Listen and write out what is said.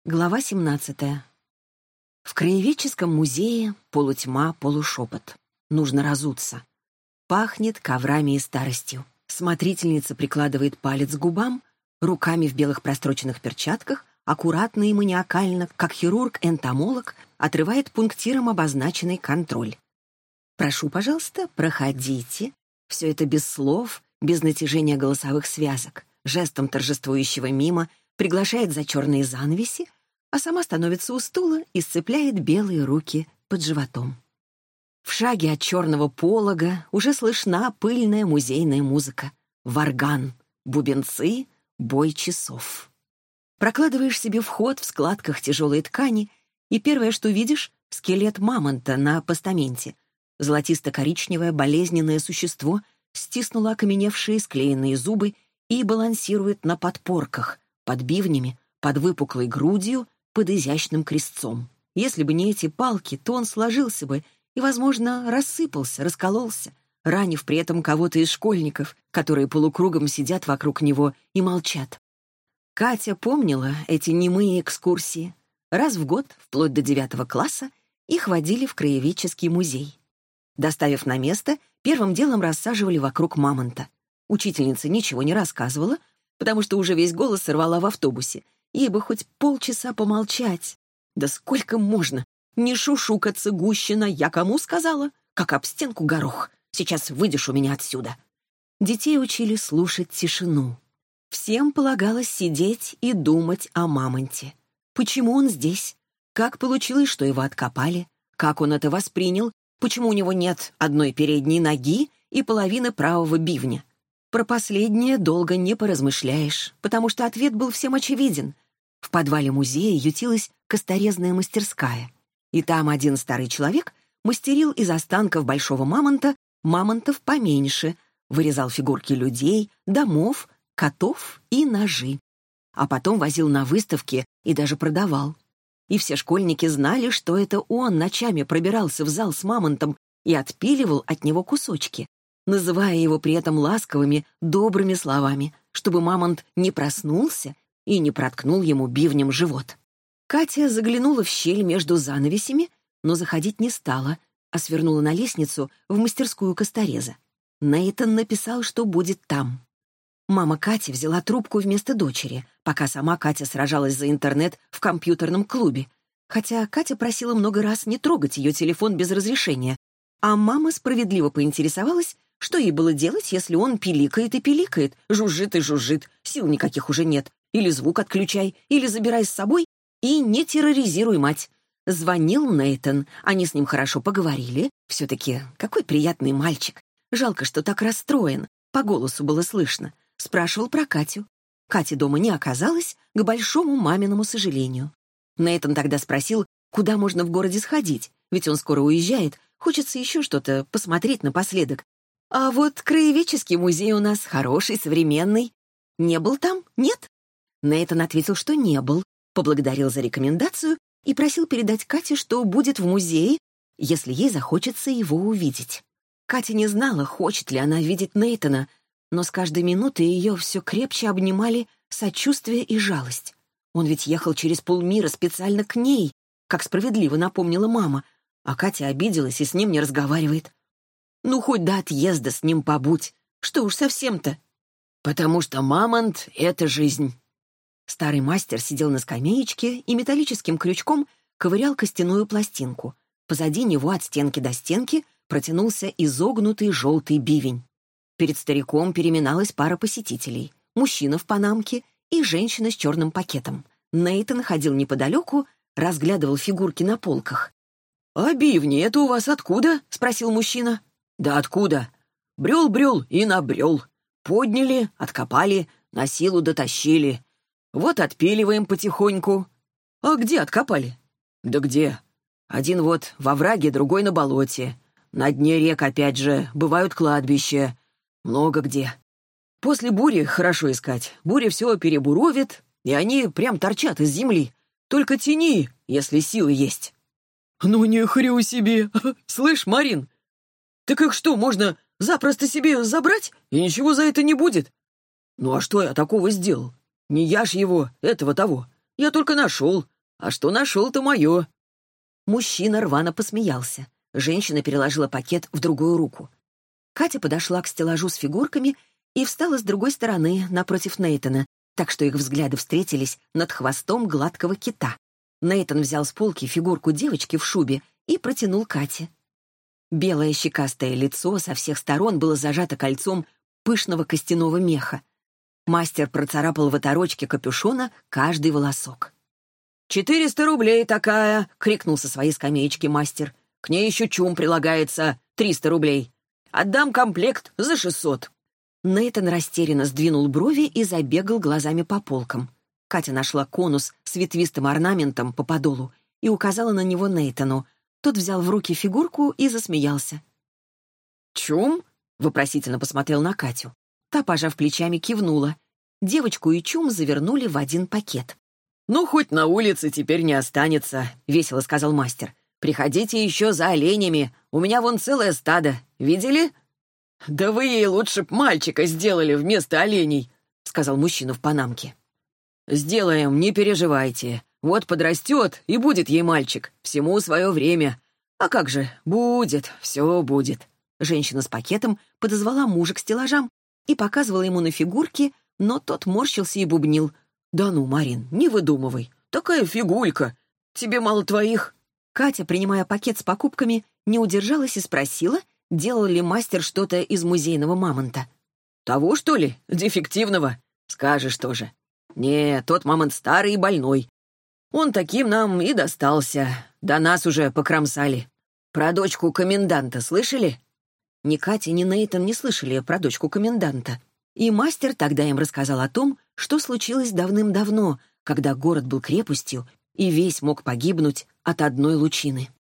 Глава 17. В краеведческом музее полутьма, полушепот. Нужно разуться. Пахнет коврами и старостью. Смотрительница прикладывает палец к губам, руками в белых простроченных перчатках, аккуратно и маниакально, как хирург-энтомолог, отрывает пунктиром обозначенный контроль. «Прошу, пожалуйста, проходите». Все это без слов, без натяжения голосовых связок, жестом торжествующего мимо, приглашает за черные занавеси, а сама становится у стула и сцепляет белые руки под животом. В шаге от черного полога уже слышна пыльная музейная музыка. Варган, бубенцы, бой часов. Прокладываешь себе вход в складках тяжелой ткани, и первое, что видишь — скелет мамонта на постаменте. Золотисто-коричневое болезненное существо стиснуло окаменевшие склеенные зубы и балансирует на подпорках, под бивнями, под выпуклой грудью, под изящным крестцом. Если бы не эти палки, то он сложился бы и, возможно, рассыпался, раскололся, ранив при этом кого-то из школьников, которые полукругом сидят вокруг него и молчат. Катя помнила эти немые экскурсии. Раз в год, вплоть до 9 класса, их водили в краеведческий музей. Доставив на место, первым делом рассаживали вокруг мамонта. Учительница ничего не рассказывала, потому что уже весь голос сорвала в автобусе. Ей бы хоть полчаса помолчать. Да сколько можно? Не шушукаться, Гущина, я кому сказала? Как об стенку горох. Сейчас выйдешь у меня отсюда. Детей учили слушать тишину. Всем полагалось сидеть и думать о мамонте. Почему он здесь? Как получилось, что его откопали? Как он это воспринял? Почему у него нет одной передней ноги и половины правого бивня? Про последнее долго не поразмышляешь, потому что ответ был всем очевиден. В подвале музея ютилась косторезная мастерская, и там один старый человек мастерил из останков большого мамонта мамонтов поменьше, вырезал фигурки людей, домов, котов и ножи. А потом возил на выставки и даже продавал. И все школьники знали, что это он ночами пробирался в зал с мамонтом и отпиливал от него кусочки, называя его при этом ласковыми, добрыми словами, чтобы мамонт не проснулся и не проткнул ему бивнем живот. Катя заглянула в щель между занавесями, но заходить не стала, а свернула на лестницу в мастерскую костореза. Нейтан написал, что будет там. Мама Кати взяла трубку вместо дочери, пока сама Катя сражалась за интернет в компьютерном клубе, хотя Катя просила много раз не трогать ее телефон без разрешения, а мама справедливо поинтересовалась, что ей было делать, если он пиликает и пиликает, жужжит и жужжит, сил никаких уже нет, или звук отключай, или забирай с собой и не терроризируй мать. Звонил Нейтан, они с ним хорошо поговорили, все-таки какой приятный мальчик. Жалко, что так расстроен, по голосу было слышно. Спрашивал про Катю. Кати дома не оказалось, к большому маминому сожалению. Нейтан тогда спросил, куда можно в городе сходить, ведь он скоро уезжает, хочется еще что-то посмотреть напоследок. А вот краеведческий музей у нас хороший, современный. Не был там? Нет? Нейтан ответил, что не был, поблагодарил за рекомендацию и просил передать Кате, что будет в музее, если ей захочется его увидеть. Катя не знала, хочет ли она видеть Нейтана, но с каждой минутой ее все крепче обнимали сочувствие и жалость. Он ведь ехал через полмира специально к ней, как справедливо напомнила мама, а Катя обиделась и с ним не разговаривает. Ну, хоть до отъезда с ним побудь. Что уж совсем-то. Потому что мамонт — это жизнь. Старый мастер сидел на скамеечке и металлическим крючком ковырял костяную пластинку. Позади него от стенки до стенки протянулся изогнутый желтый бивень. Перед стариком переминалась пара посетителей. Мужчина в панамке и женщина с черным пакетом. Нейтан ходил неподалеку, разглядывал фигурки на полках. «А бивни это у вас откуда?» — спросил мужчина. «Да откуда? Брел-брел и набрел. Подняли, откопали, на силу дотащили. Вот отпиливаем потихоньку». «А где откопали?» «Да где? Один вот во враге, другой на болоте. На дне рек, опять же, бывают кладбища. Много где. После бури хорошо искать. Буря все перебуровит, и они прям торчат из земли. Только тяни, если силы есть». «Ну не хрю себе! Слышь, Марин, так их что, можно запросто себе забрать, и ничего за это не будет?» «Ну а что я такого сделал? Не я ж его, этого того. Я только нашел. А что нашел, то мое». Мужчина рвано посмеялся. Женщина переложила пакет в другую руку. Катя подошла к стеллажу с фигурками и встала с другой стороны, напротив Нейтана, так что их взгляды встретились над хвостом гладкого кита. Нейтан взял с полки фигурку девочки в шубе и протянул Кате. Белое щекастое лицо со всех сторон было зажато кольцом пышного костяного меха. Мастер процарапал в оторочке капюшона каждый волосок. 400 рублей такая!» — крикнул со своей скамеечки мастер. «К ней еще чум прилагается, 300 рублей. Отдам комплект за 600». Нейтан растерянно сдвинул брови и забегал глазами по полкам. Катя нашла конус с ветвистым орнаментом по подолу и указала на него Нейтану. Тот взял в руки фигурку и засмеялся. «Чум?» — вопросительно посмотрел на Катю. Та, пожав плечами, кивнула. Девочку и чум завернули в один пакет. «Ну, хоть на улице теперь не останется», — весело сказал мастер. «Приходите еще за оленями. У меня вон целое стадо. Видели?» «Да вы ей лучше б мальчика сделали вместо оленей», — сказал мужчина в панамке. «Сделаем, не переживайте. Вот подрастет, и будет ей мальчик. Всему свое время. А как же, будет, все будет». Женщина с пакетом подозвала мужа к стеллажам и показывала ему на фигурки, но тот морщился и бубнил. «Да ну, Марин, не выдумывай. Такая фигулька. Тебе мало твоих». Катя, принимая пакет с покупками, не удержалась и спросила, делал ли мастер что-то из музейного мамонта. «Того, что ли? Дефективного? Скажешь тоже. Не, тот мамонт старый и больной. Он таким нам и достался. До нас уже покромсали. Про дочку коменданта слышали?» Ни Катя, ни Нейтан не слышали про дочку коменданта. И мастер тогда им рассказал о том, что случилось давным-давно, когда город был крепостью, и весь мог погибнуть от одной лучины.